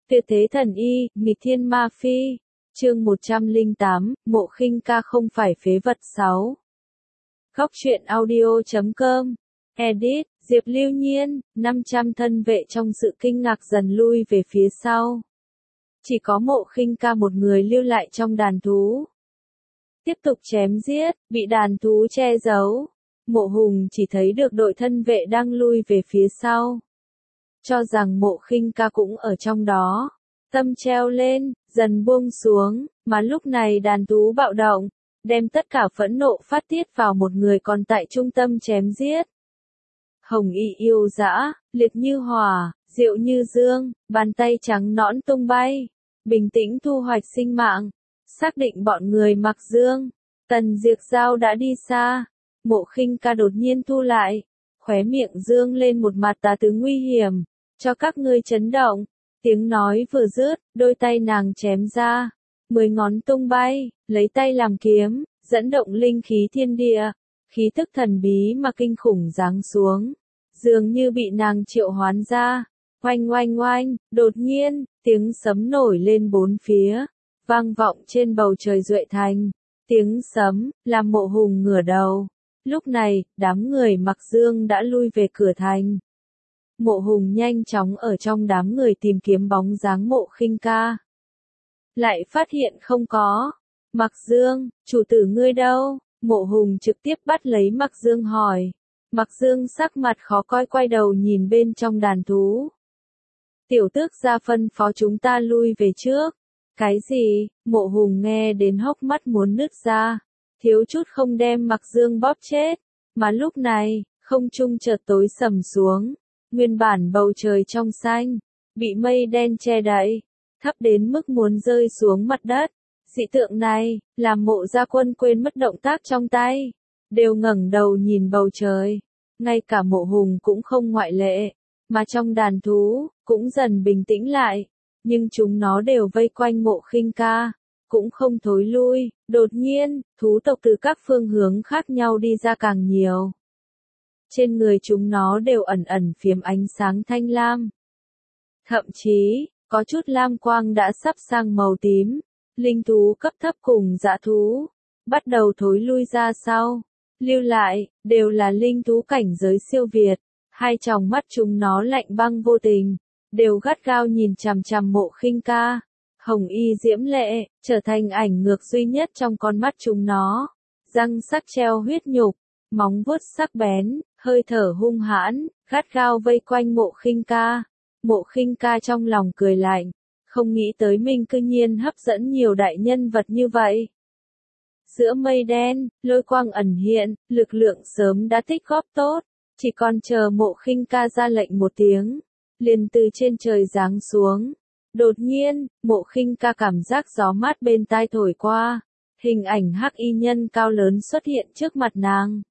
Tuyệt thế thần y, nghịch thiên ma phi. Chương 108, Mộ Khinh Ca không phải phế vật 6. Góc truyện audio.com. Edit, Diệp Lưu Nhiên, 500 thân vệ trong sự kinh ngạc dần lui về phía sau. Chỉ có Mộ Khinh Ca một người lưu lại trong đàn thú. Tiếp tục chém giết, bị đàn thú che giấu. Mộ Hùng chỉ thấy được đội thân vệ đang lui về phía sau. Cho rằng Mộ Khinh Ca cũng ở trong đó. Tâm treo lên, dần buông xuống, mà lúc này đàn thú bạo động, đem tất cả phẫn nộ phát tiết vào một người còn tại trung tâm chém giết. Hồng y yêu dã, liệt như hỏa, diệu như dương, bàn tay trắng nõn tung bay, bình tĩnh thu hoạch sinh mạng, xác định bọn người mặc dương. Tần Diệp Giao đã đi xa, Mộ Khinh Ca đột nhiên thu lại, khóe miệng dương lên một mặt tà tứ nguy hiểm, cho các ngươi chấn động. Tiếng nói vừa dứt, đôi tay nàng chém ra, 10 ngón tung bay, lấy tay làm kiếm, dẫn động linh khí thiên địa, khí tức thần bí mà kinh khủng giáng xuống, dường như bị nàng triệu hoán ra. Oanh oanh oanh, đột nhiên, tiếng sấm nổi lên bốn phía, vang vọng trên bầu trời Duệ Thành. Tiếng sấm, làm Mộ Hùng ngửa đầu. Lúc này, đám người mặc dương đã lui về cửa thành. Mộ Hùng nhanh chóng ở trong đám người tìm kiếm bóng dáng Mộ Khinh Ca. Lại phát hiện không có. Mặc Dương, chủ tử ngươi đâu? Mộ Hùng trực tiếp bắt lấy Mặc Dương hỏi. Mặc Dương sắc mặt khó coi quay đầu nhìn bên trong đàn thú. Tiểu tước gia phân phó chúng ta lui về trước. Cái gì? Mộ Hùng nghe đến hốc mắt muốn nứt ra. Thiếu chút không đem Mặc Dương bóp chết. Mà lúc này, không trung chợt tối sầm xuống. Nguyên bản bầu trời trong xanh, bị mây đen che đậy, thấp đến mức muốn rơi xuống mặt đất. Dị tượng này, làm Mộ gia quân quên mất động tác trong tay, đều ngẩng đầu nhìn bầu trời. Ngay cả Mộ Hùng cũng không ngoại lệ, mà trong đàn thú, cũng dần bình tĩnh lại. Nhưng chúng nó đều vây quanh Mộ Khinh Ca, cũng không thối lui. Đột nhiên, thú tộc từ các phương hướng khác nhau đi ra càng nhiều. Trên người chúng nó đều ẩn ẩn phiếm ánh sáng thanh lam. Thậm chí, có chút lam quang đã sắp sang màu tím. Linh thú cấp thấp cùng dã thú, bắt đầu thối lui ra sau. Lưu lại, đều là linh thú cảnh giới siêu việt. Hai tròng mắt chúng nó lạnh băng vô tình, đều gắt gao nhìn chằm chằm Mộ Khinh Ca. Hồng y diễm lệ, trở thành ảnh ngược duy nhất trong con mắt chúng nó. Răng sắc treo huyết nhục, móng vuốt sắc bén, hơi thở hung hãn, gắt gao vây quanh Mộ Khinh Ca. Mộ Khinh Ca trong lòng cười lạnh, không nghĩ tới mình cư nhiên hấp dẫn nhiều đại nhân vật như vậy. Giữa mây đen, lôi quang ẩn hiện, lực lượng sớm đã tích góp tốt, chỉ còn chờ Mộ Khinh Ca ra lệnh một tiếng, liền từ trên trời giáng xuống. Đột nhiên, Mộ Khinh Ca cảm giác gió mát bên tai thổi qua, hình ảnh hắc y nhân cao lớn xuất hiện trước mặt nàng.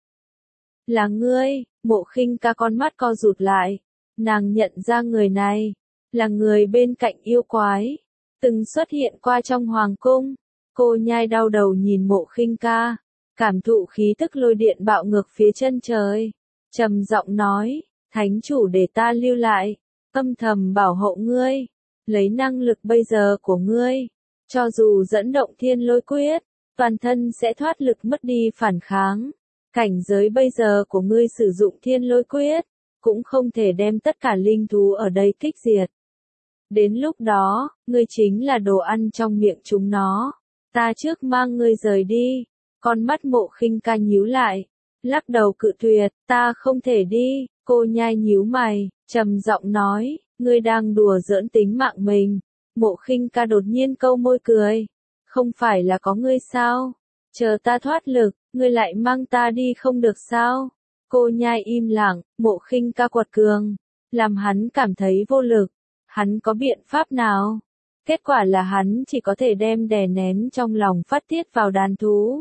Là ngươi? Mộ Khinh Ca con mắt co rụt lại, nàng nhận ra người này, là người bên cạnh yêu quái, từng xuất hiện qua trong hoàng cung. Cô nhai đau đầu nhìn Mộ Khinh Ca, cảm thụ khí tức lôi điện bạo ngược phía chân trời, trầm giọng nói, thánh chủ để ta lưu lại, âm thầm bảo hộ ngươi, lấy năng lực bây giờ của ngươi, cho dù dẫn động thiên lôi quyết, toàn thân sẽ thoát lực mất đi phản kháng. Cảnh giới bây giờ của ngươi sử dụng thiên lôi quyết, cũng không thể đem tất cả linh thú ở đây kích diệt. Đến lúc đó, ngươi chính là đồ ăn trong miệng chúng nó. Ta trước mang ngươi rời đi. Con mắt Mộ Khinh Ca nhíu lại, lắc đầu cự tuyệt, ta không thể đi. Cô nhai nhíu mày, trầm giọng nói, ngươi đang đùa giỡn tính mạng mình. Mộ Khinh Ca đột nhiên câu môi cười, không phải là có ngươi sao? Chờ ta thoát lực, ngươi lại mang ta đi không được sao? Cô nhai im lặng, Mộ Khinh Ca quật cường, làm hắn cảm thấy vô lực. Hắn có biện pháp nào? Kết quả là hắn chỉ có thể đem đè nén trong lòng phát tiết vào đàn thú.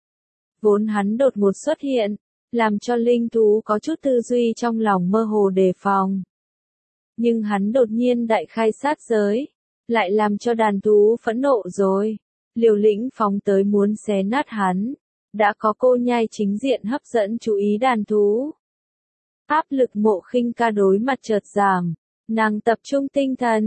Vốn hắn đột ngột xuất hiện, làm cho linh thú có chút tư duy trong lòng mơ hồ đề phòng. Nhưng hắn đột nhiên đại khai sát giới, lại làm cho đàn thú phẫn nộ rồi. Liều lĩnh phóng tới muốn xé nát hắn. Đã có cô nhai chính diện hấp dẫn chú ý đàn thú. Áp lực Mộ Khinh Ca đối mặt chợt giảm, nàng tập trung tinh thần,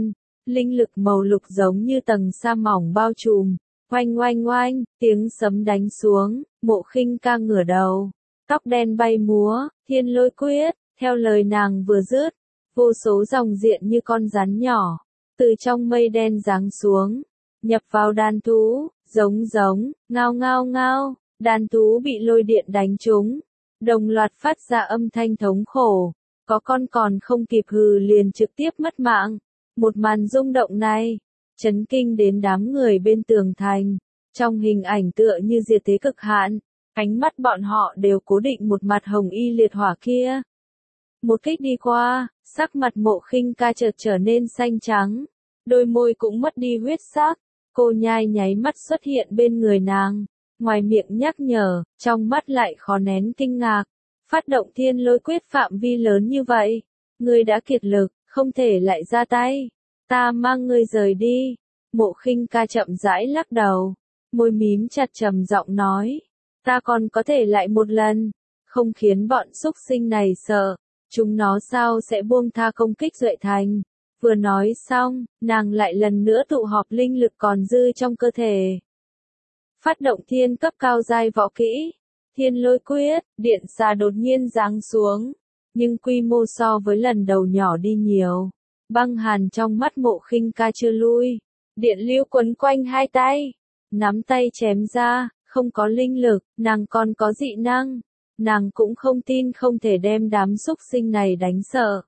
linh lực màu lục giống như tầng sa mỏng bao trùm. Oanh oanh oanh, tiếng sấm đánh xuống, Mộ Khinh Ca ngửa đầu, tóc đen bay múa, thiên lôi quyết, theo lời nàng vừa dứt, vô số dòng diện như con rắn nhỏ, từ trong mây đen giáng xuống, nhập vào đàn thú, giống, ngao ngao ngao, đàn thú bị lôi điện đánh trúng, đồng loạt phát ra âm thanh thống khổ, có con còn không kịp hừ liền trực tiếp mất mạng. Một màn rung động này, chấn kinh đến đám người bên tường thành, trong hình ảnh tựa như diệt thế cực hạn, ánh mắt bọn họ đều cố định một mặt hồng y liệt hỏa kia. Một kích đi qua, sắc mặt Mộ Khinh Ca chợt trở nên xanh trắng, đôi môi cũng mất đi huyết sắc, cô nhai nháy mắt xuất hiện bên người nàng, ngoài miệng nhắc nhở, trong mắt lại khó nén kinh ngạc, phát động thiên lôi quyết phạm vi lớn như vậy, ngươi đã kiệt lực, không thể lại ra tay, ta mang ngươi rời đi. Mộ Khinh Ca chậm rãi lắc đầu, môi mím chặt trầm giọng nói, ta còn có thể lại một lần, không khiến bọn xúc sinh này sợ, chúng nó sao sẽ buông tha công kích Duệ Thành. Vừa nói xong, nàng lại lần nữa tụ họp linh lực còn dư trong cơ thể. Phát động thiên cấp cao giai võ kỹ, thiên lôi quyết, điện xà đột nhiên giáng xuống, nhưng quy mô so với lần đầu nhỏ đi nhiều. Băng hàn trong mắt Mộ Khinh Ca chưa lui, điện lưu quấn quanh hai tay, nắm tay chém ra, không có linh lực, nàng còn có dị năng, nàng cũng không tin không thể đem đám xúc sinh này đánh sợ.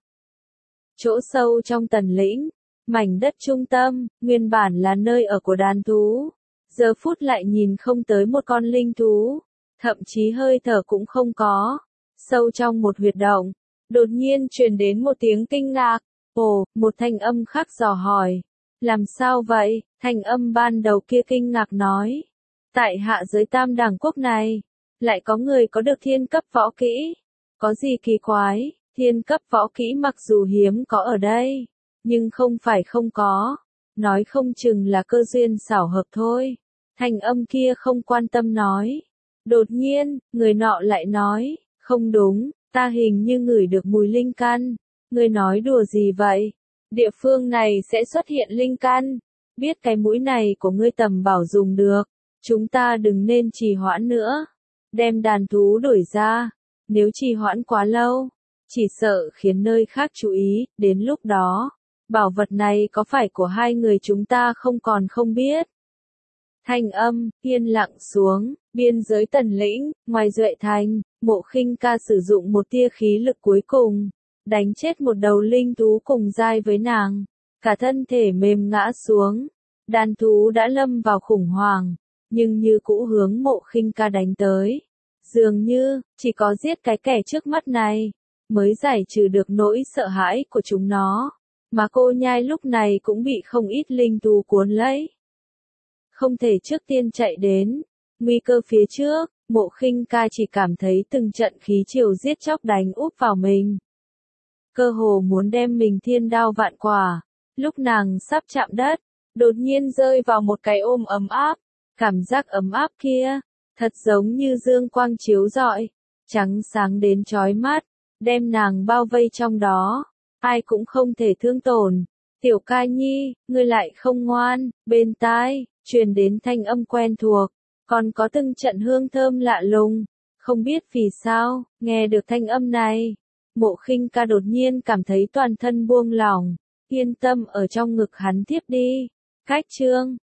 Chỗ sâu trong Tần Lĩnh, mảnh đất trung tâm, nguyên bản là nơi ở của đàn thú, giờ phút lại nhìn không tới một con linh thú, thậm chí hơi thở cũng không có. Sâu trong một huyệt động, đột nhiên truyền đến một tiếng kinh ngạc. Ồ, một thanh âm khác dò hỏi. Làm sao vậy? Thanh âm ban đầu kia kinh ngạc nói. Tại hạ giới Tam Đẳng Quốc này, lại có người có được thiên cấp võ kỹ. Có gì kỳ quái, thiên cấp võ kỹ mặc dù hiếm có ở đây, nhưng không phải không có. Nói không chừng là cơ duyên xảo hợp thôi. Thanh âm kia không quan tâm nói. Đột nhiên, người nọ lại nói, không đúng, ta hình như ngửi được mùi linh căn. Ngươi nói đùa gì vậy? Địa phương này sẽ xuất hiện linh căn. Biết cái mũi này của ngươi tầm bảo dùng được. Chúng ta đừng nên trì hoãn nữa. Đem đàn thú đuổi ra. Nếu trì hoãn quá lâu, chỉ sợ khiến nơi khác chú ý. Đến lúc đó, bảo vật này có phải của hai người chúng ta không còn không biết. Thanh âm, yên lặng xuống, biên giới Tần Lĩnh, ngoài Duệ Thành, Mộ Khinh Ca sử dụng một tia khí lực cuối cùng, đánh chết một đầu linh thú cùng giai với nàng, cả thân thể mềm ngã xuống, đàn thú đã lâm vào khủng hoảng, nhưng như cũ hướng Mộ Khinh Ca đánh tới. Dường như, chỉ có giết cái kẻ trước mắt này, mới giải trừ được nỗi sợ hãi của chúng nó, mà cô nhai lúc này cũng bị không ít linh thú cuốn lấy. Không thể trước tiên chạy đến, nguy cơ phía trước, Mộ Khinh Ca chỉ cảm thấy từng trận khí chiều giết chóc đánh úp vào mình. Cơ hồ muốn đem mình thiên đao vạn quả, lúc nàng sắp chạm đất, đột nhiên rơi vào một cái ôm ấm áp, cảm giác ấm áp kia, thật giống như dương quang chiếu rọi, trắng sáng đến chói mắt, đem nàng bao vây trong đó, ai cũng không thể thương tổn. Tiểu Ca Nhi, ngươi lại không ngoan, bên tai, truyền đến thanh âm quen thuộc, còn có từng trận hương thơm lạ lùng, không biết vì sao, nghe được thanh âm này, Mộ Khinh Ca đột nhiên cảm thấy toàn thân buông lỏng, yên tâm ở trong ngực hắn tiếp đi. Cách chương